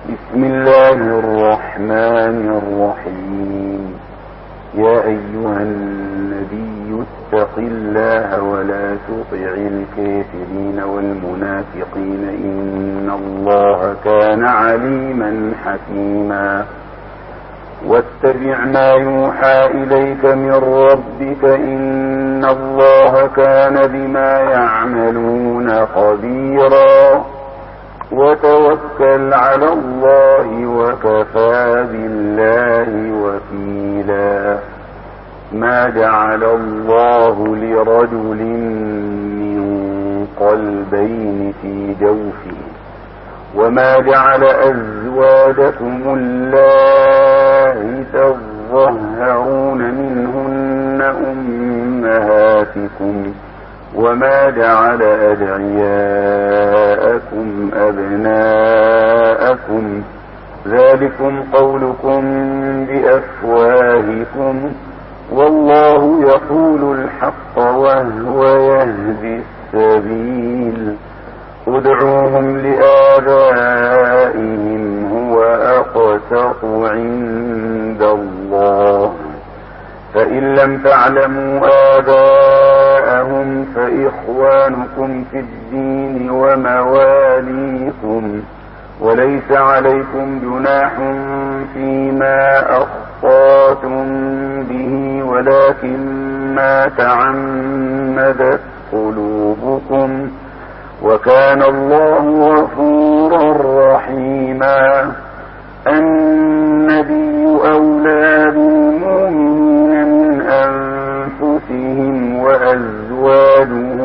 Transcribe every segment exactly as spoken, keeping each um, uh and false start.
بسم الله الرحمن الرحيم. يا أيها النبي اتق الله ولا تطع الكافرين والمنافقين إن الله كان عليما حكيما. واتبع ما يوحى إليك من ربك إن الله كان بما يعملون خبيرا. وتوكل على الله وكفى بالله وكيلا. ما جعل الله لرجل من قلبين في جوفه وما جعل أزواجكم اللائي تظهرون منهن أمهاتكم وما جعل أدعياءكم أبناءكم ذلكم قولكم بأفواهكم والله يقول الحق وهو يهدي السبيل. ادعوهم لآبائهم هو أقسط عند الله فإن لم تعلموا آباءهم فإخوانكم في الدين ومواليكم وليس عليكم جناح فيما أخطأتم به ولكن ما تعمدت قلوبكم وكان الله غفورا رحيما. النبي أولى بالمؤمنين من أنفسهم وأزواجه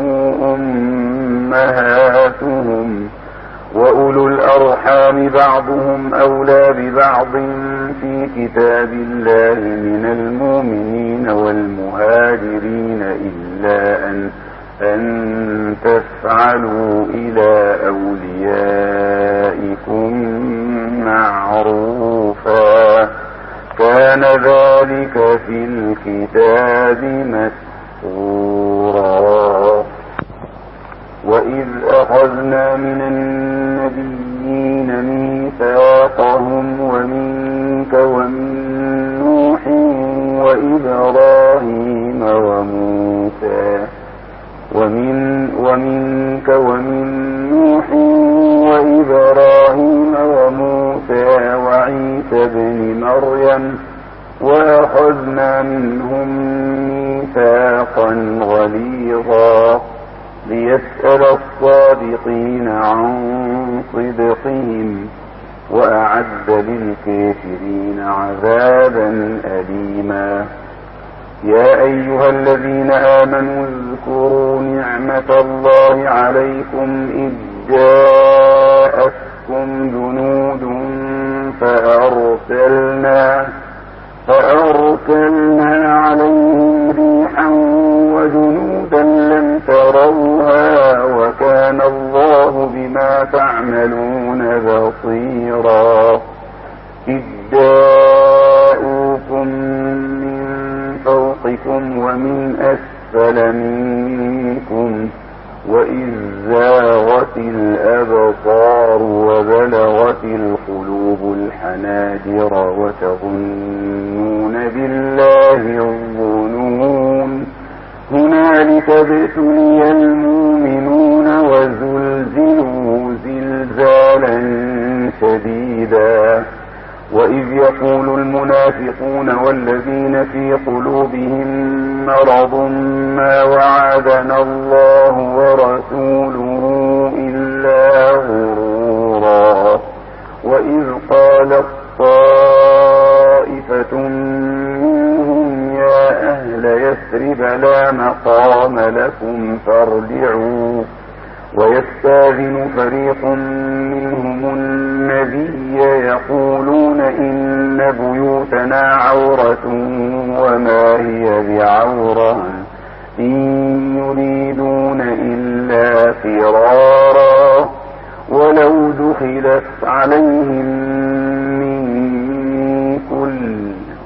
أمهاتهم وأولو الأرحام بعضهم أولى ببعض في كتاب الله من المؤمنين والمهاجرين إلا أن أن تفعلوا إلى أوليائكم معروفا كان ذلك في الكتاب مسطورا. وإذ أخذنا من النبيين ميثاقهم ومنك ومن نوح وإبراهيم وموسى ومن ومنك ومن نوح وإبراهيم وموسى وعيسى بن مريم وأخذنا منهم ميثاقا غليظا ليسأل الصادقين عن صدقهم وأعد للكافرين عذابا أليما. يا أيها الذين آمنوا اذكروا نعمة الله عليكم إذ جاءتكم جنود فأرسلنا فأرسلنا عليهم ريحا وجنودا لم تروها وكان الله بما تعملون بصيرا. إذ جاءوكم من فوقكم ومن أسفل منكم وإذ زاغت الأبصار وبلغت القلوب الحناجر وتظنون بالله الظنون. هنالك ابتلي المؤمنون وزلزلوا زلزالا شديدا. وإذ يقول المنافقون والذين في قلوبهم مرض ما وعدنا الله ورسوله إلا غرورا. وإذ قالت طائفة منهم يا أهل يثرب لا مقام لكم فارجعوا ويستاذن فريق منهم النبي يقولون إن بيوتنا عورة وما هي بعورة إن يريدون إلا فرارا ولو دخلت عليهم من كل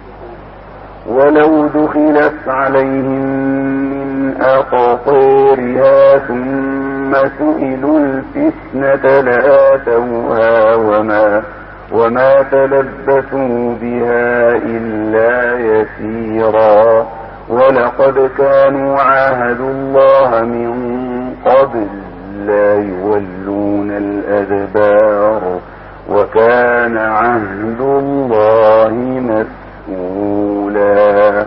ولو دخلت عليهم من أقطارها ثم سئلوا الفتنة لآتوها وما, وما تلبثوا بها إلا يسيرا ولقد كانوا عاهدوا الله من قبل لا يولون الأدبار وكان عهد الله مسؤولا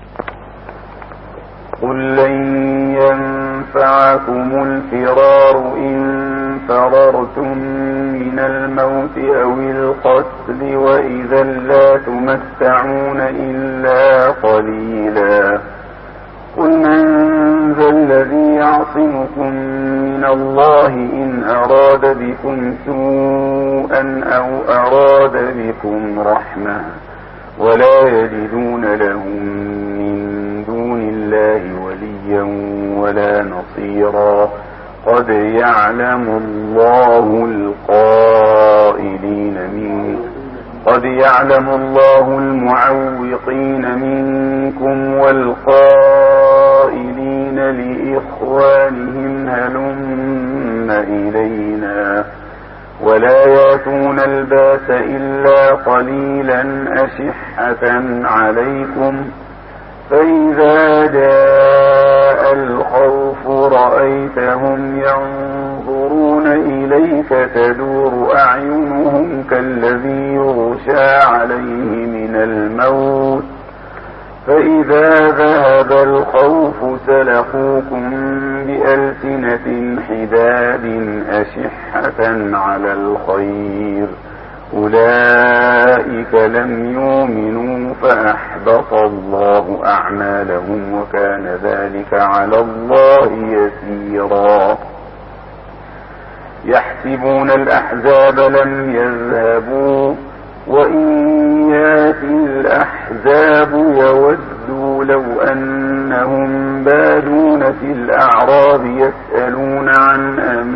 قل لن ينفعكم الفرار إن فررتم من الموت أو القتل وإذا لا تمتعون إلا قليلا قل من ذا الذي يعصمكم من الله إن أراد بكم سوءا أو أراد بكم رحمة ولا يجدون لهم من دون الله وليا ولا نصيرا قد يعلم الله القائلين منكم قد يعلم الله المعوقين منكم والقائلين لإخوانهم هلم إلينا ولا يأتون الباس إلا قليلا أشحة عليكم فإذا جاء الخوف رأيتهم ينظرون إليك تدور أعينهم كالذي يغشى عليه من الموت فإذا ذهب الخوف سلقوكم بألسنة حداد أشحة على الخير أولئك لم يؤمنوا فأحبط الله أعمالهم وكان ذلك على الله يسيرا يحسبون الأحزاب لم يذهبوا وإن يأتي الأحزاب يودوا لو أنهم بادون في الأعراب يسألون عن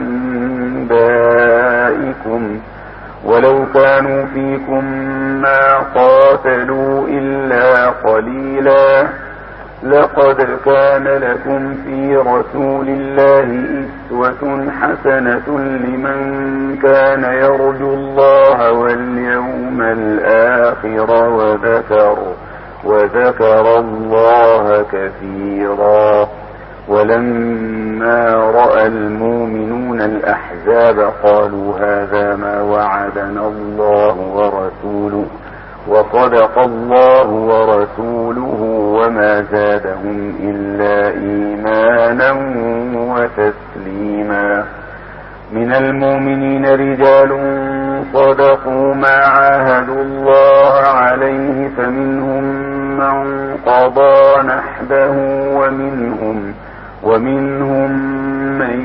أنبائكم ولو كانوا فيكم ما قاتلوا إلا قليلا لقد كان لكم في رسول الله أسوة حسنة لمن كان يرجو الله واليوم الآخر وذكر, وذكر الله كثيرا ولما رأى المؤمنون الأحزاب قالوا هذا ما وعدنا الله ورسوله وصدق الله ورسوله وما زادهم إلا إيمانا وتسليما من المؤمنين رجال صدقوا ما عاهدوا الله عليه فمنهم من قضى نحبه ومنهم ومنهم من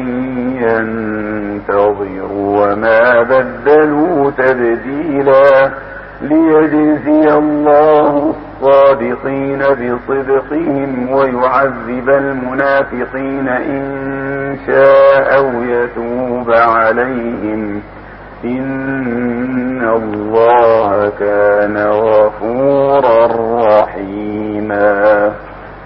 ينتظر وما بدلوا تبديلا ليجزي الله الصادقين بصدقهم ويعذب المنافقين إن شاء أو يتوب عليهم إن الله كان غفورا رحيما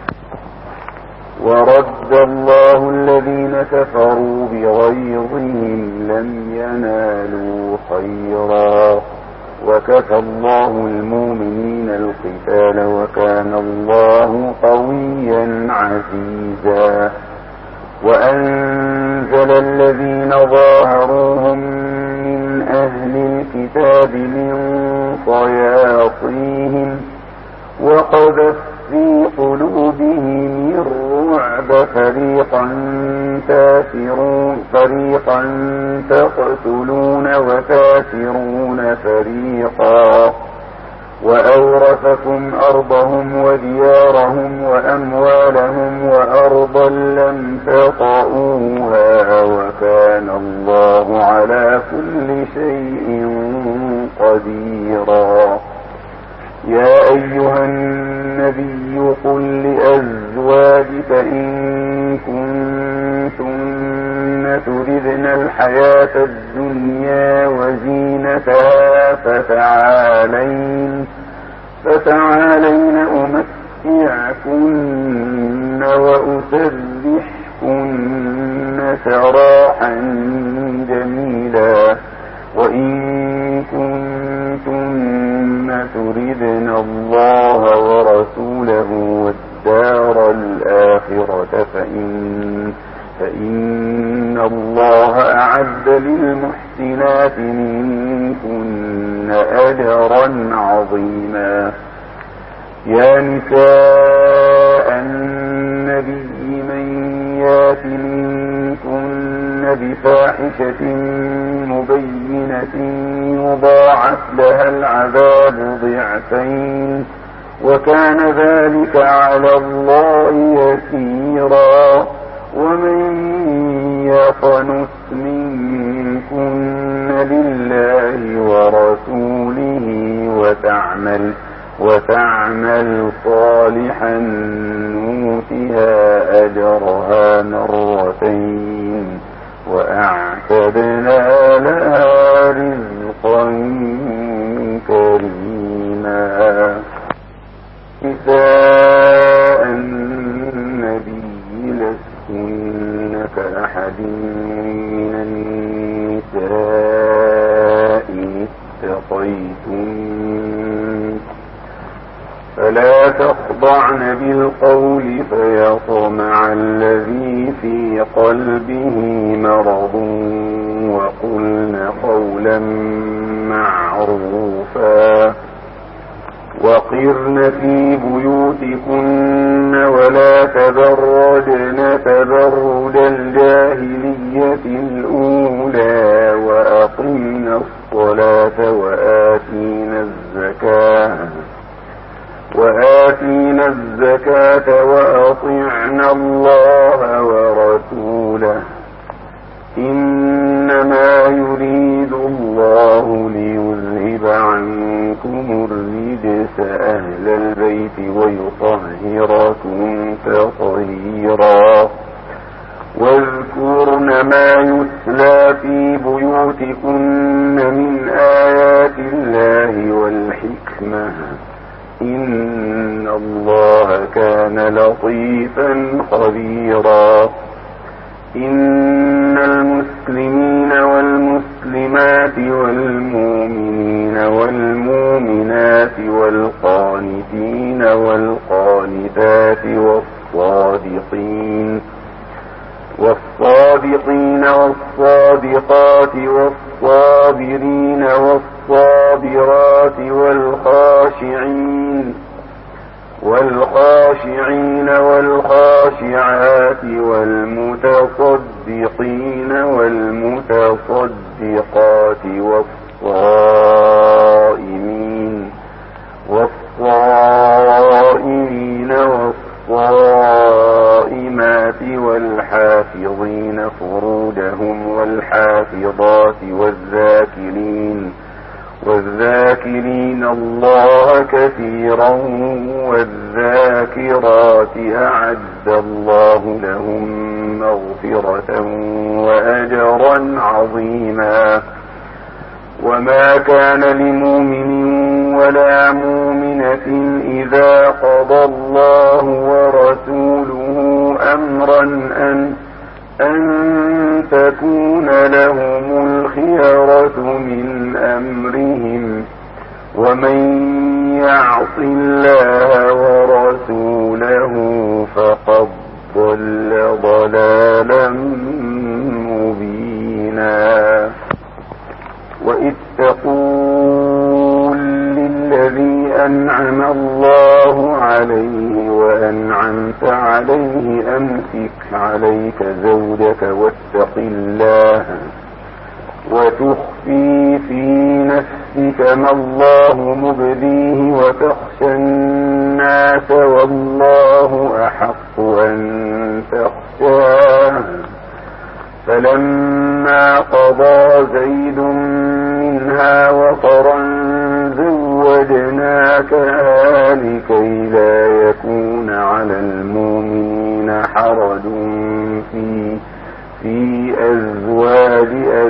ورد الله الذين كفروا بغيظهم لم ينالوا خيرا وكفى الله المؤمنين القتال وكان الله قويا عزيزا وأنزل الذين ظاهروهم من أهل الكتاب من صياصيهم وقذف في قلوبهم الرعب فريقا تاسرون فريقا تقتلون وتاسرون فريقا وأورثكم أرضهم وديارهم وأموالهم وأرضا لم تطئوها وكان الله على كل شيء قديرا يا أيها النبي قل لأزواجك إن كنتن تردن الحياة الدنيا وزينتها فتعالين فتعالين أمتعكن وأسرحكن سراحا جميلا وإن كنتن الله أعد للمحسنات منكن أجرا عظيما. يا نساء النبي من يات منكن بفاحشة مبينة يضاعف لها العذاب ضعفين وكان ذلك على الله يسيرا. ومن يقنت منكن لله ورسوله وتعمل وتعمل صالحا نؤتها أجرها مرتين وأعتدنا لها رزقا كريما. نساء النبي لستن كأحد من النساء اتقيتن فلا تخضعن بالقول فيطمع الذي في قلبه مرض وقلن قولا معروفا. وقرن في بيوتكن ولا تبرجن تبرج الجاهلية الأولى وأقمن الصلاة وآتينا الزكاة وآتينا الزكاة وأطعنا الله ورسوله إنما يريد الله ليذهب عنكم الرجس أهل البيت ويطهركم تطهيرا. واذكرن ما يتلى في بيوتكن من آيات الله والحكمة إن الله كان لطيفا خبيرا. إن المسلمين والمسلمات والمؤمنين والمؤمنات والقانتين والقانتات والصادقين والصادقين والصادقات والصابرين والصابرات والخاشعين والخاشعين والخاشعات والمتصدقين والمتصدقات والصائمين والصائمين والصائمات والحافظين فروجهم والحافظات والذاكرين والذاكرين الله كثيرا والذاكرات أعد الله لهم مغفرة وأجرا عظيما. وما كان لمؤمن ولا مؤمنة إذا قضى الله ورسوله أمرا أن أن تكون لهم الخيرة من أمرهم ومن يعص الله ورسوله فقد ضل ضلالا مبينا. وإذ تقول للذي أنعم الله عليه وأنعمت عليه أمسك عليك زوجك واتق الله وتخفي في نفسك ما الله مبديه وتخشى الناس والله أحق أن تخشاه. فلما قضى زيد منها وطرا زوجناكها لكي لا يكون على المؤمنين حرج في في أزواج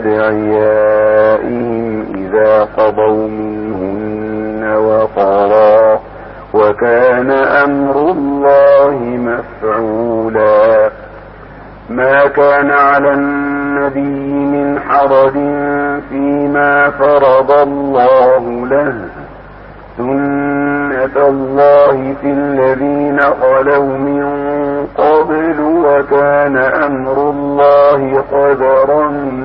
أدعيائهم إذا قضوا منهن وطرا وكان أمر الله مفعولا. ما كان على النبي من حرج فيما فرض الله له سنة الله في الذين خلوا من قبل وكان أمر الله قدرا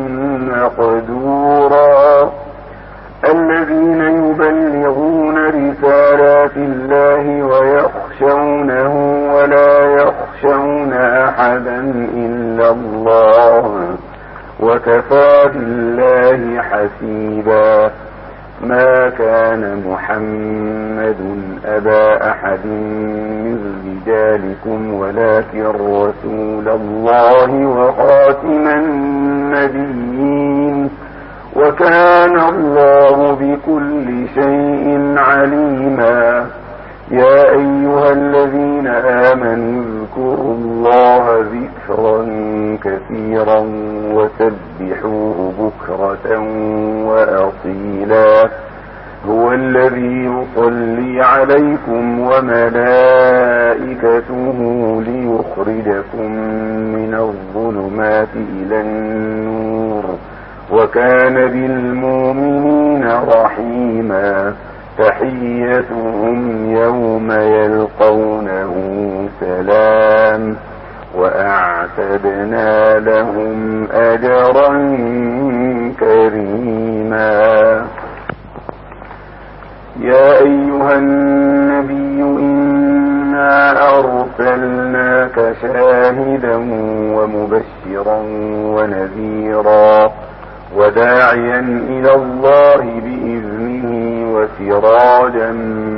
مقدورا الذين يبلغون رسالات الله ويخشونه ولا يخشون أحدا إلا الله وكفى بالله حسيبا ما كان محمد أبا أحد من رجالكم ولكن رسول الله وخاتم النبيين وكان الله بكل شيء عليما يا أيها الذين آمنوا اذكروا الله ذكرا كثيرا وسبحوه بكرة وأصيلا هو الذي يصلي عليكم وملائكته ليخرجكم من الظلمات إلى النور وكان بالمؤمنين رحيما تحيتهم يوم يلقونه سلام وأعتدنا لهم أجرا كريما يا أيها النبي إنا أرسلناك شاهدا ومبشرا ونذيرا وداعيا إلى الله بإذنه وسراجا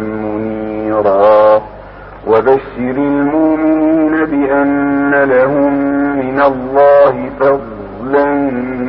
منيرا وبشر المؤمنين بأن لهم من الله فضلا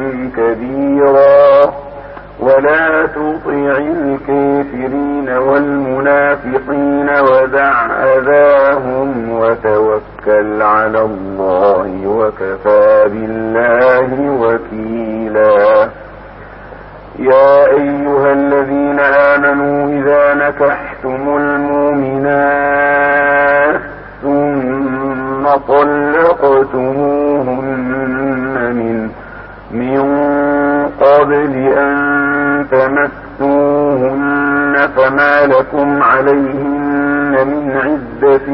كبيرا ولا تطع الكافرين والمنافقين ودع أذاهم وتوكل على الله وكفى بالله وكيلا يا أيها الذين آمنوا إذا نكحتم المؤمنات ثم طلقتموهن من من قبل أن تمسوهن فما لكم عليهن من عدة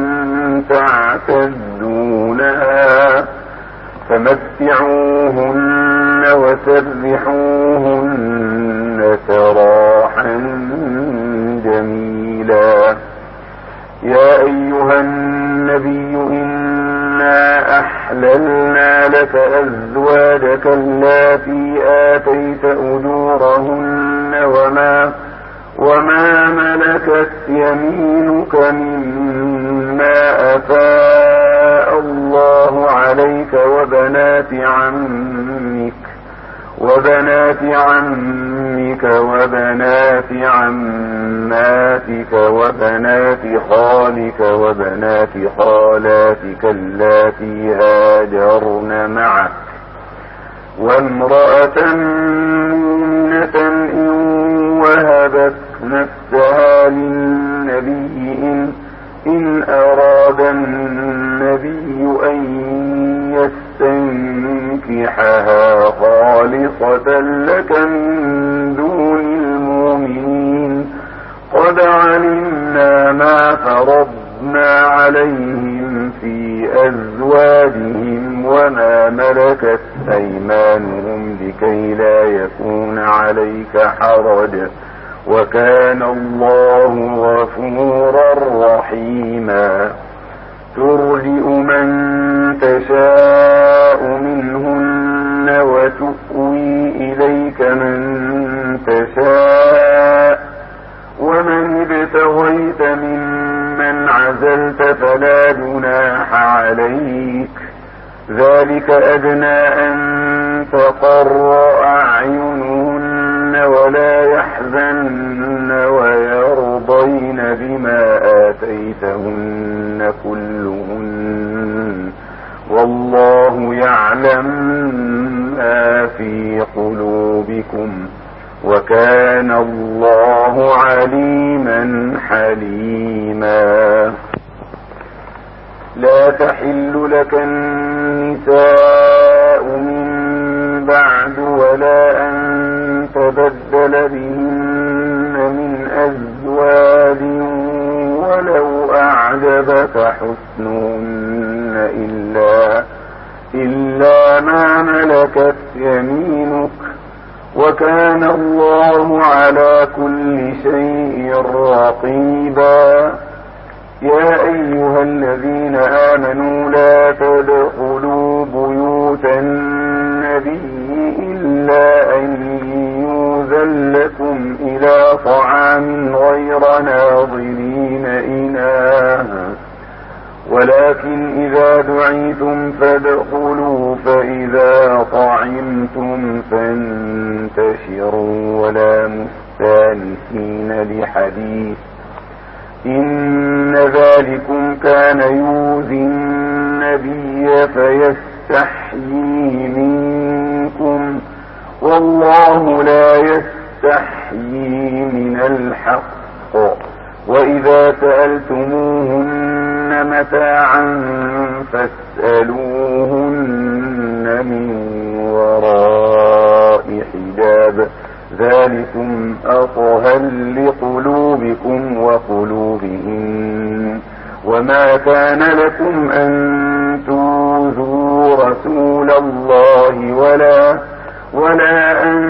تعتدونها فمتعوهن وسرحوهن سراحا جميلا يا أيها النبي إنا أحللنا لك أزواجك اللاتي آتيت أجورهن وما وما ملكت يمينك مما أفاء الله عليك وبنات عمك وبنات عمك وبنات عماتك وبنات خالك وبنات خالاتك اللاتي هاجرن معك وامرأة مؤمنة إن وهبت نفسها للنبي إن, إن أراد النبي أن يستنكحها خالصة لك من دون المؤمنين قد علمنا ما فرضنا عليهم في أزواجهم وما ملكت أيمانهم لكي لا يكون عليك حرج وكان الله غفورا رحيما ترجئ من تشاء منهن وتؤوي إليك من تشاء ومن ابتغيت ممن عزلت فلا جناح عليك ذلك أدنى أن تقر أعينهن ولا يحزن ويرضين بما آتيتهن كلهن والله يعلم ما في قلوبكم وكان الله عليما حليما لا تحل لك النساء من بعد ولا أن تبدل بهن من أزواج ولو أعجبك حسنهن إلا, إلا ما ملكت يمينك يعينك وكان الله على كل شيء رقيبا. يا أيها الذين آمنوا لا تدخلوا بيوت النبي إلا أن يؤذن لكم إلى طعام غير ناظرين إناه ولكن إذا دعيتم فادخلوا فإذا طعمتم فانتشروا ولا مستانسين لحديث إن ذلكم كان يؤذي النبي فيستحيي منكم والله لا يستحيي من الحق. وإذا سألتموهن متاعا فاسألوهن من وراء حجاب ذلكم أطهر لقلوبكم وقلوبهن. وما كان لكم أن تؤذوا رسول الله ولا ولا أن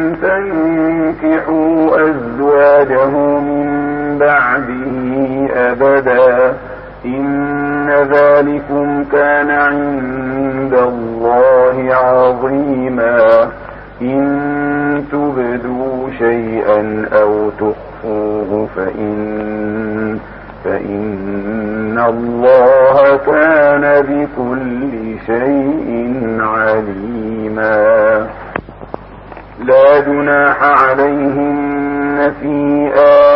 تنكحوا أزواجه من بعده أبدا إن ذلكم كان عند الله عظيما. إن تبدوا شيئا أو تخفوه فإن, فإن الله كان بكل شيء عليما. لا جناح عليهن في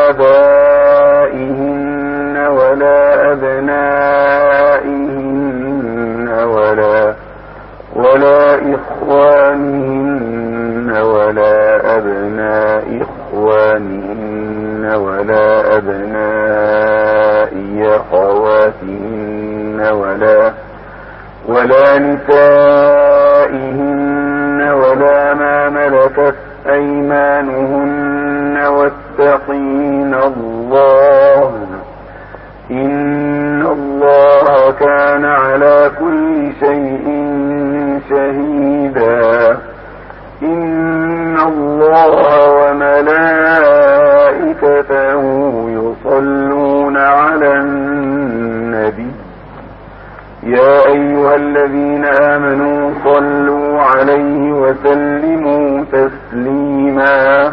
آبائهن ولا أبنائهن ولا ولا إخوانهن ولا أبناء إخوانهن ولا أبناء أخواتهن ولا ولا نسائهن ولا ما ملكت أيمانهن واتقين الله إن الله كان على كل شيء شهيدا. إن الله وملائكته يصلون على النبي يا أيها الذين آمنوا صلوا عليه وسلموا تسليما.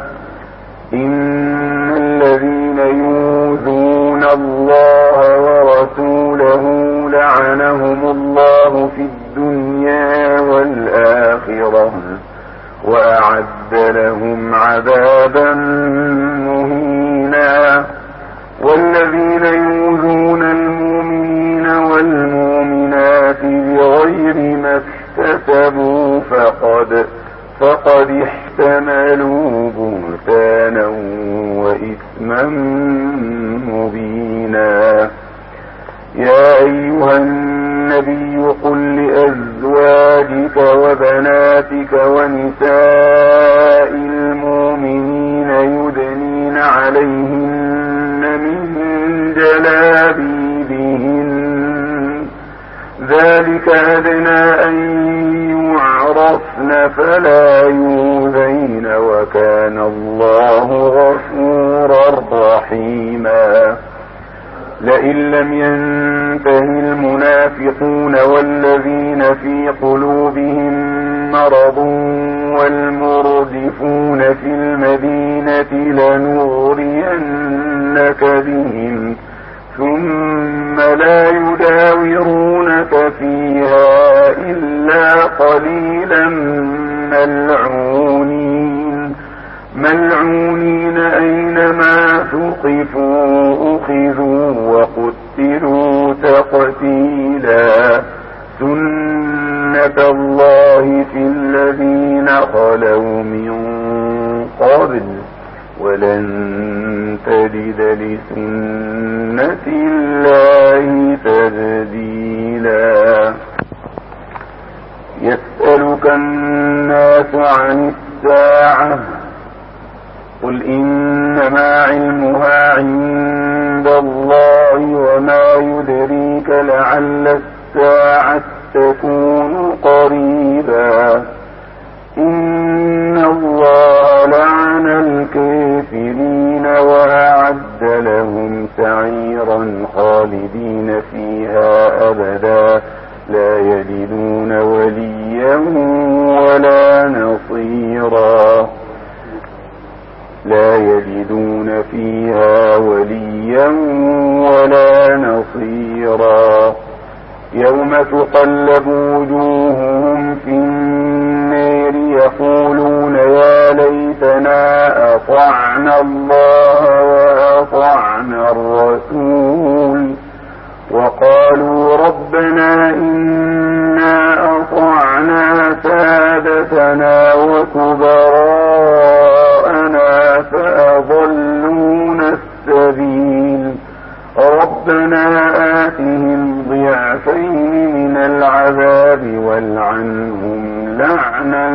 إن الذين يؤذون الله ورسوله لعنهم الله في الدنيا والآخرة وأعد لهم عذابا مهينا. والذين يؤذون المؤمنين والمؤمنات بغير ما اكتسبوا فقد فقد احتملوا بهتانا وإثما مبينا. يا أيها النبي قل لأزواجك وبناتك ونساء المؤمنين يدنين عليهن من جلابيبهن ذلك أدنى أن يعرفن فلا يؤذين وكان الله غفورا رحيما. لئن لم ينته المنافقون والذين في قلوبهم مرض والمردفون في المدينة لنغرينك بهم ثم لا يداورونك فيها إلا قليلا ملعونين ملعونين أينما ثقفوا أخذوا وقتلوا تقتيلا. سنة الله في الذين خلوا من قبل ولن تجد لسنة الله تبديلا. يسألك الناس عن الساعة قل إنما علمها عند الله وما يدريك لعل الساعة تكون قريبا. إن الله لعن الكافرين وأعد لهم سعيرا خالدين فيها أبدا لا يجدون وليا ولا نصيرا لا يجدون فيها وليا ولا نصيرا يوم تقلب وجوههم في النار يقولون يا ليتنا أطعنا الله وأطعنا الرسول وقالوا ربنا إنا أطعنا سادتنا وكبراءنا فأضلونا السبيل ربنا آتهم ضعفين من العذاب والعنهم لعنا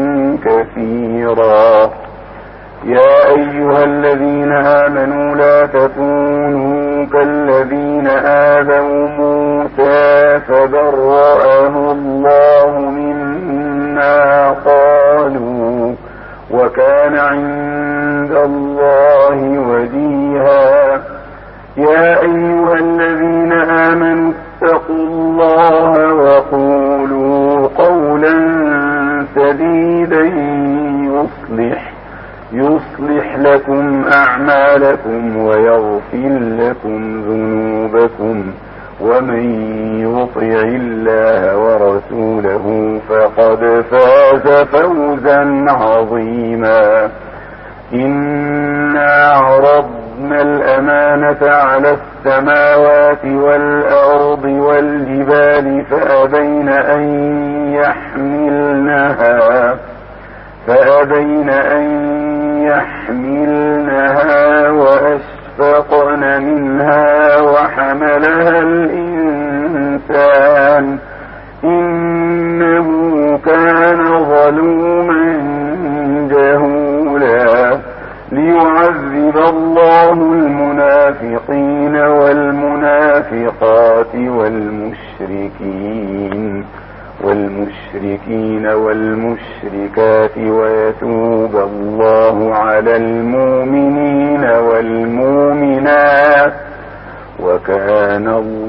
كثيرا يا أيها الذين آمنوا لا تكونوا كالذين آذوا موسى فبرأه الله مما قالوا وكان عند الله وجيها يا أيها الذين آمنوا اتقوا الله وقولوا قولا سديدا يصلح يصلح لكم أعمالكم ويغفر لكم ذنوبكم ومن يطع الله ورسوله فقد فاز فوزا عظيما إنا عرضنا الأمانة على السماوات والأرض والجبال فأبين أن يحملنها فأبين أن يحملنها وأشفقن منها وحملها الإنسان إنه كان ظلوما جهولا ليعذب الله المنافقين والمنافقات والمشركين والمشركين والمشركات ويتوب الله على المؤمنين والمؤمنات وكان الله